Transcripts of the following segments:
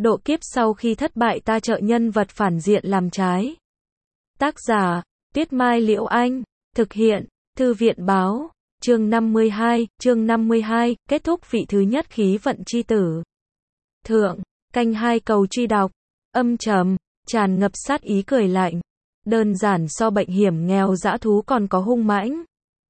độ kiếp sau khi thất bại ta trợ nhân vật phản diện làm trái. Tác giả, Tuyết Mai Liễu Anh, thực hiện, Thư viện Báo, chương 52, kết thúc vị thứ nhất khí vận chi tử. Thượng, canh 2 cầu truy đọc, âm trầm, tràn ngập sát ý cười lạnh. Đơn giản so bệnh hiểm nghèo dã thú còn có hung mãnh.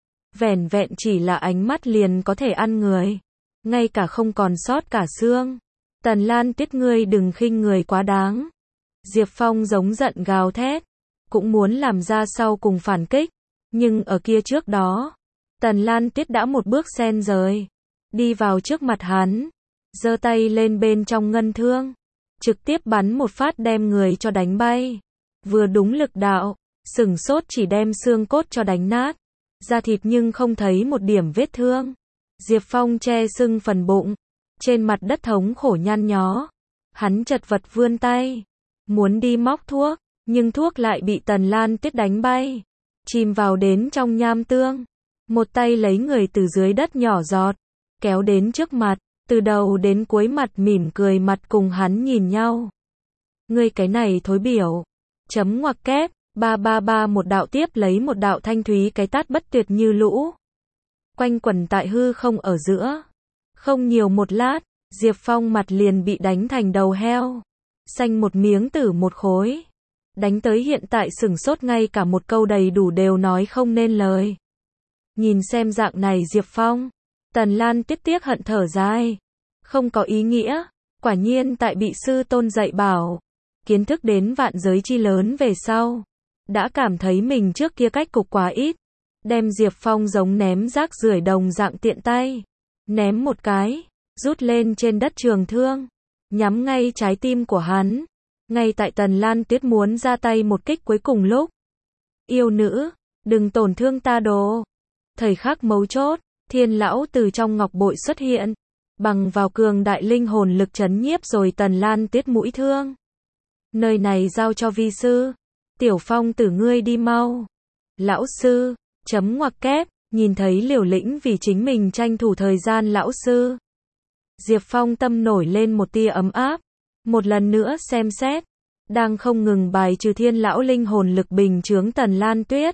Vẻn vẹn chỉ là ánh mắt liền có thể ăn người. Ngay cả không còn sót cả xương. Tần Lan Tuyết ngươi đừng khinh người quá đáng. Diệp Phong giống giận gào thét. Cũng muốn làm ra sau cùng phản kích. Nhưng ở kia trước đó. Tần Lan Tuyết đã một bước sen rời. Đi vào trước mặt hắn. Giơ tay lên bên trong ngân thương. Trực tiếp bắn một phát đem người cho đánh bay. Vừa đúng lực đạo. Sửng sốt chỉ đem xương cốt cho đánh nát. Da thịt nhưng không thấy một điểm vết thương. Diệp Phong che sưng phần bụng. Trên mặt đất thống khổ nhăn nhó. Hắn chật vật vươn tay. Muốn đi móc thuốc. Nhưng thuốc lại bị Tần Lan Tuyết đánh bay. Chìm vào đến trong nham tương. Một tay lấy người từ dưới đất nhỏ giọt. Kéo đến trước mặt. Từ đầu đến cuối mặt mỉm cười mặt cùng hắn nhìn nhau. Ngươi cái này thối biểu. Chấm ngoặc kép. Ba một đạo tiếp lấy một đạo thanh thúy cái tát bất tuyệt như lũ. Quanh quẩn tại hư không ở giữa. Không nhiều một lát, Diệp Phong mặt liền bị đánh thành đầu heo. Xanh một miếng tử một khối. Đánh tới hiện tại sửng sốt ngay cả một câu đầy đủ đều nói không nên lời. Nhìn xem dạng này Diệp Phong. Tần Lan tiếc hận thở dài. Không có ý nghĩa. Quả nhiên tại bị sư tôn dạy bảo. Kiến thức đến vạn giới chi lớn về sau. Đã cảm thấy mình trước kia cách cục quá ít. Đem Diệp Phong giống ném rác rưởi đồng dạng tiện tay. Ném một cái. Rút lên trên đất trường thương. Nhắm ngay trái tim của hắn. Ngay tại Tần Lan Tuyết muốn ra tay một kích cuối cùng lúc. Yêu nữ. Đừng tổn thương ta đồ. Thời khắc mấu chốt. Thiên lão từ trong ngọc bội xuất hiện. Bằng vào cường đại linh hồn lực trấn nhiếp rồi Tần Lan Tuyết mũi thương. Nơi này giao cho vi sư. Tiểu Phong tử ngươi đi mau. Lão sư. Chấm ngoặc kép. Nhìn thấy liều lĩnh vì chính mình tranh thủ thời gian lão sư. Diệp Phong tâm nổi lên một tia ấm áp. Một lần nữa xem xét. Đang không ngừng bài trừ thiên lão linh hồn lực bình chướng Tần Lan Tuyết.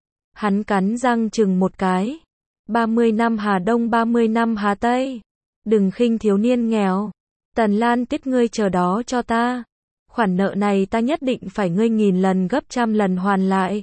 Hắn cắn răng chừng một cái. 30 năm Hà Đông 30 năm Hà Tây. Đừng khinh thiếu niên nghèo. Tần Lan Tuyết ngươi chờ đó cho ta. Khoản nợ này ta nhất định phải ngươi nghìn lần gấp trăm lần hoàn lại.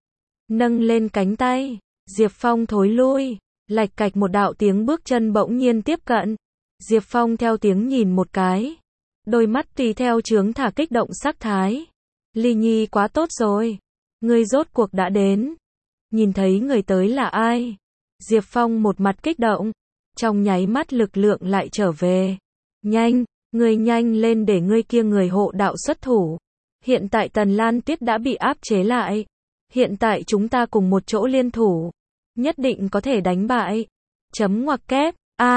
Nâng lên cánh tay. Diệp Phong thối lui. Lạch cạch một đạo tiếng bước chân bỗng nhiên tiếp cận. Diệp Phong theo tiếng nhìn một cái. Đôi mắt tùy theo chướng thả kích động sắc thái. Ly Nhi quá tốt rồi. Ngươi rốt cuộc đã đến. Nhìn thấy người tới là ai? Diệp Phong một mặt kích động. Trong nháy mắt lực lượng lại trở về. Nhanh, ngươi nhanh lên để ngươi kia người hộ đạo xuất thủ. Hiện tại Tần Lan Tuyết đã bị áp chế lại. Hiện tại chúng ta cùng một chỗ liên thủ. Nhất định có thể đánh bại. Chấm ngoặc kép.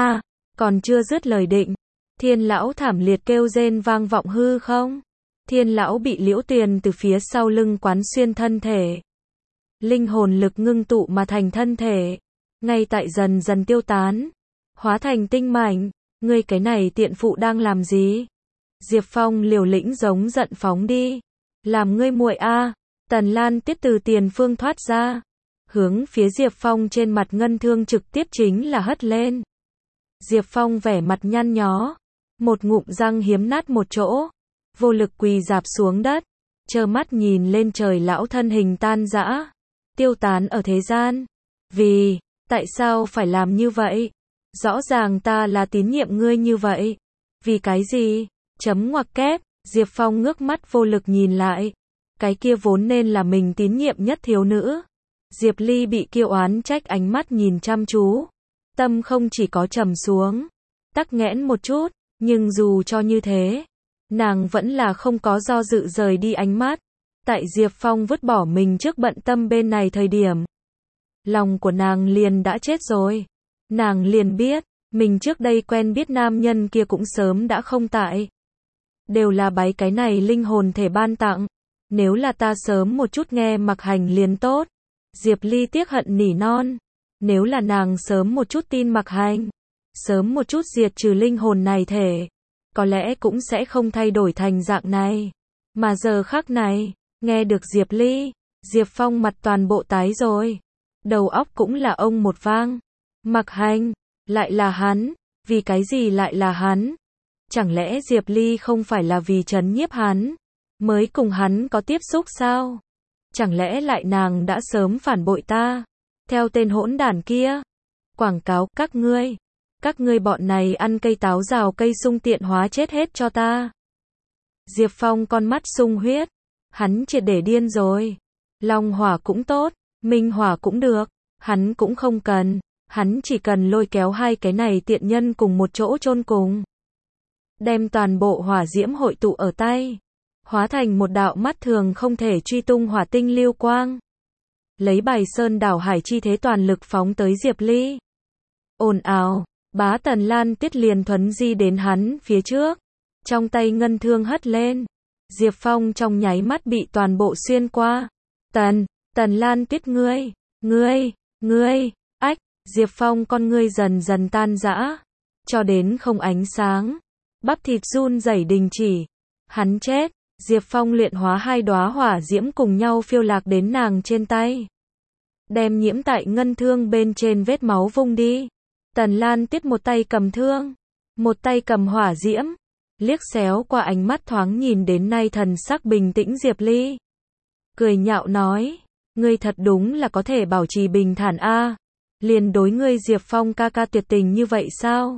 Còn chưa dứt lời định. Thiên lão thảm liệt kêu rên vang vọng hư không. Thiên lão bị Liễu Tuyền từ phía sau lưng quán xuyên thân thể. Linh hồn lực ngưng tụ mà thành thân thể. Ngay tại dần dần tiêu tán. Hóa thành tinh mảnh. Ngươi cái này tiện phụ đang làm gì? Diệp Phong liều lĩnh giống giận phóng đi. Làm ngươi muội Tần Lan Tuyết từ tiền phương thoát ra. Hướng phía Diệp Phong trên mặt ngân thương trực tiếp chính là hất lên. Diệp Phong vẻ mặt nhăn nhó. Một ngụm răng hiếm nát một chỗ. Vô lực quỳ rạp xuống đất. Trơ mắt nhìn lên trời lão thân hình tan rã. Tiêu tán ở thế gian. Tại sao phải làm như vậy? Rõ ràng ta là tín nhiệm ngươi như vậy. Vì cái gì? Chấm ngoặc kép. Diệp Phong ngước mắt vô lực nhìn lại. Cái kia vốn nên là mình tín nhiệm nhất thiếu nữ. Diệp Ly bị kiêu oán trách ánh mắt nhìn chăm chú. Tâm không chỉ có trầm xuống. Tắc nghẽn một chút. Nhưng dù cho như thế. Nàng vẫn là không có do dự rời đi ánh mắt. Tại Diệp Phong vứt bỏ mình trước bận tâm bên này thời điểm. Lòng của nàng liền đã chết rồi. Nàng liền biết. Mình trước đây quen biết nam nhân kia cũng sớm đã không tại. Đều là bái cái này linh hồn thể ban tặng. Nếu là ta sớm một chút nghe mặc hành liền tốt. Diệp Ly tiếc hận nỉ non. Nếu là nàng sớm một chút tin mặc hành. Sớm một chút diệt trừ linh hồn này thể. có lẽ cũng sẽ không thay đổi thành dạng này. Mà giờ khắc này, nghe được Diệp Ly, Diệp Phong mặt toàn bộ tái rồi. Đầu óc cũng là ông một vang. Mặc Hành, lại là hắn, vì cái gì lại là hắn? Chẳng lẽ Diệp Ly không phải là vì trấn nhiếp hắn, mới cùng hắn có tiếp xúc sao? Chẳng lẽ lại nàng đã sớm phản bội ta? Theo tên hỗn đản kia. Quảng cáo, các ngươi bọn này ăn cây táo rào cây sung tiện hóa chết hết cho ta. Diệp Phong con mắt sung huyết. Hắn triệt để điên rồi. Long hỏa cũng tốt, minh hỏa cũng được, hắn cũng không cần. Hắn chỉ cần lôi kéo hai cái này tiện nhân cùng một chỗ chôn cùng. Đem toàn bộ hỏa diễm hội tụ ở tay. Hóa thành một đạo mắt thường không thể truy tung hỏa tinh lưu quang. Lấy bài sơn đảo hải chi thế toàn lực phóng tới Diệp Ly. Ồn ào, Bá Tần Lan Tiết liền thuấn di đến hắn phía trước. Trong tay ngân thương hất lên. Diệp Phong trong nháy mắt bị toàn bộ xuyên qua. Tần Lan Tiết ngươi, ách, Diệp Phong con ngươi dần dần tan rã. Cho đến không ánh sáng. Bắp thịt run rẩy đình chỉ. Hắn chết. Diệp Phong luyện hóa hai đóa hỏa diễm cùng nhau phiêu lạc đến nàng trên tay. Đem nhiễm tại ngân thương bên trên vết máu vung đi. Tần Lan Tiết một tay cầm thương, một tay cầm hỏa diễm, liếc xéo qua ánh mắt thoáng nhìn đến nay thần sắc bình tĩnh Diệp Ly. Cười nhạo nói, ngươi thật đúng là có thể bảo trì bình thản a, liền đối ngươi Diệp Phong ca ca tuyệt tình như vậy sao?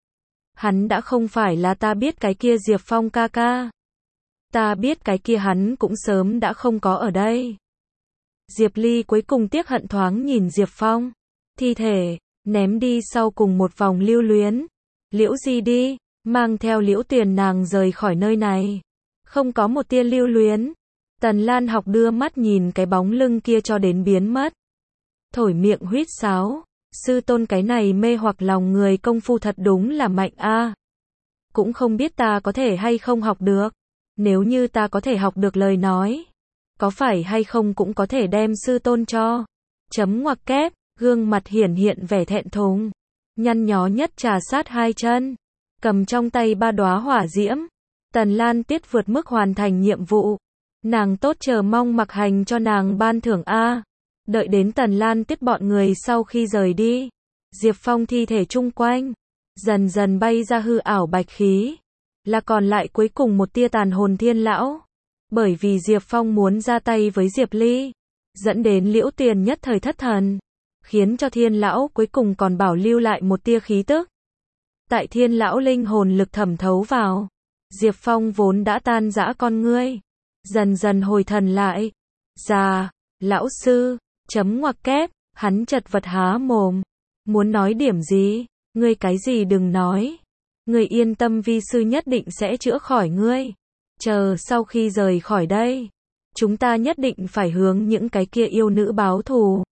Hắn đã không phải là ta biết cái kia Diệp Phong ca ca. Ta biết cái kia hắn cũng sớm đã không có ở đây. Diệp Ly cuối cùng tiếc hận thoáng nhìn Diệp Phong. Thi thể, ném đi sau cùng một vòng lưu luyến. Liễu Di đi, mang theo Liễu Tuyền nàng rời khỏi nơi này. Không có một tia lưu luyến. Tần Lan Học đưa mắt nhìn cái bóng lưng kia cho đến biến mất. Thổi miệng huýt sáo. Sư tôn cái này mê hoặc lòng người công phu thật đúng là mạnh a. Cũng không biết ta có thể hay không học được. Nếu như ta có thể học được lời nói, có phải hay không cũng có thể đem sư tôn cho. Chấm ngoặc kép, gương mặt hiển hiện vẻ thẹn thùng. Nhăn nhó nhất trà sát hai chân. Cầm trong tay ba đóa hỏa diễm. Tần Lan Tiết vượt mức hoàn thành nhiệm vụ. Nàng tốt chờ mong Mặc Hành cho nàng ban thưởng a. Đợi đến Tần Lan Tiết bọn người sau khi rời đi. Diệp Phong thi thể chung quanh. Dần dần bay ra hư ảo bạch khí. Là còn lại cuối cùng một tia tàn hồn Thiên Lão. Bởi vì Diệp Phong muốn ra tay với Diệp Ly, dẫn đến Liễu Tuyền nhất thời thất thần, khiến cho Thiên Lão cuối cùng còn bảo lưu lại một tia khí tức. Tại Thiên Lão linh hồn lực thẩm thấu vào, Diệp Phong vốn đã tan rã con ngươi, dần dần hồi thần lại. Già, lão sư, chấm ngoặc kép, hắn chật vật há mồm. Muốn nói điểm gì? Ngươi cái gì đừng nói. Ngươi yên tâm vi sư nhất định sẽ chữa khỏi ngươi. Chờ sau khi rời khỏi đây, chúng ta nhất định phải hướng những cái kia yêu nữ báo thù.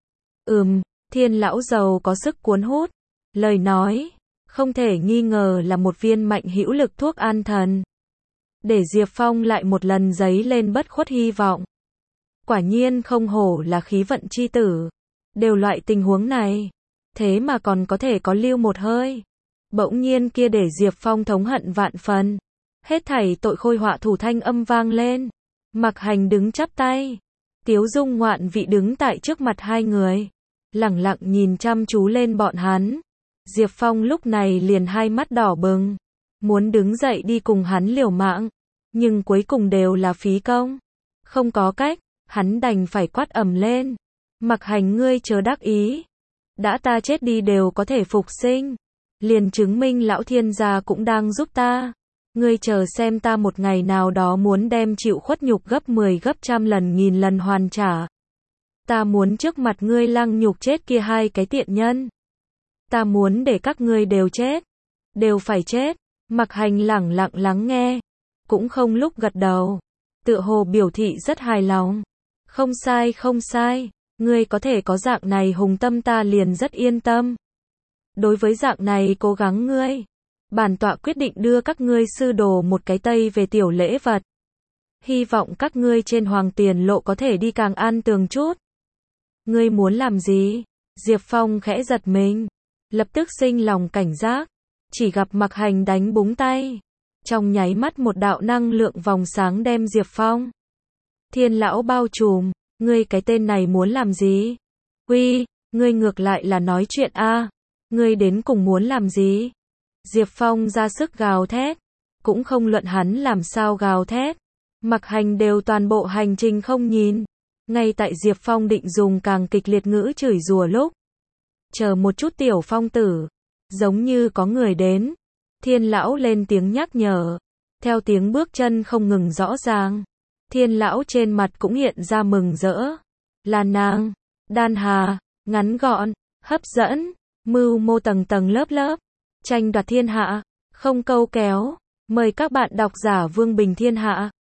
Thiên Lão giàu có sức cuốn hút. Lời nói, không thể nghi ngờ là một viên mạnh hữu lực thuốc an thần. Để Diệp Phong lại một lần dấy lên bất khuất hy vọng. Quả nhiên không hổ là khí vận chi tử. Đều loại tình huống này, thế mà còn có thể có lưu một hơi. Bỗng nhiên kia để Diệp Phong thống hận vạn phần. Hết thảy tội khôi họa thủ thanh âm vang lên. Mặc Hành đứng chắp tay. Tiếu dung ngoạn vị đứng tại trước mặt hai người. Lẳng lặng nhìn chăm chú lên bọn hắn. Diệp Phong lúc này liền hai mắt đỏ bừng. Muốn đứng dậy đi cùng hắn liều mạng. Nhưng cuối cùng đều là phí công. Không có cách, hắn đành phải quát ầm lên. Mặc Hành ngươi chớ đắc ý. Đã ta chết đi đều có thể phục sinh. Liền chứng minh lão thiên gia cũng đang giúp ta. Ngươi chờ xem ta một ngày nào đó muốn đem chịu khuất nhục gấp 10 gấp trăm lần nghìn lần hoàn trả. Ta muốn trước mặt ngươi lăng nhục chết kia hai cái tiện nhân. Ta muốn để các ngươi đều chết. Đều phải chết. Mặc Hành lẳng lặng lắng nghe. Cũng không lúc gật đầu. Tựa hồ biểu thị rất hài lòng. Không sai không sai. Ngươi có thể có dạng này hùng tâm ta liền rất yên tâm. Đối với dạng này cố gắng ngươi, bản tọa quyết định đưa các ngươi sư đồ một cái tây về tiểu lễ vật. Hy vọng các ngươi trên hoàng tiền lộ có thể đi càng an tường chút. Ngươi muốn làm gì? Diệp Phong khẽ giật mình, lập tức sinh lòng cảnh giác, chỉ gặp Mặc Hành đánh búng tay, Trong nháy mắt một đạo năng lượng vòng sáng đem Diệp Phong. Thiên lão bao trùm, ngươi cái tên này muốn làm gì? Uy, ngươi ngược lại là nói chuyện a, ngươi đến cùng muốn làm gì? Diệp Phong ra sức gào thét, cũng không luận hắn làm sao gào thét. Mặc Hành đều toàn bộ hành trình không nhìn. Ngay tại Diệp Phong định dùng càng kịch liệt ngữ chửi rủa lúc. Chờ một chút tiểu Phong tử, giống như có người đến. Thiên lão lên tiếng nhắc nhở. Theo tiếng bước chân không ngừng rõ ràng. Thiên lão trên mặt cũng hiện ra mừng rỡ. Là nàng, Đan Hà, ngắn gọn, hấp dẫn, mưu mô tầng tầng lớp lớp, tranh đoạt thiên hạ, không câu kéo. Mời các bạn độc giả Vương Bình Thiên Hạ.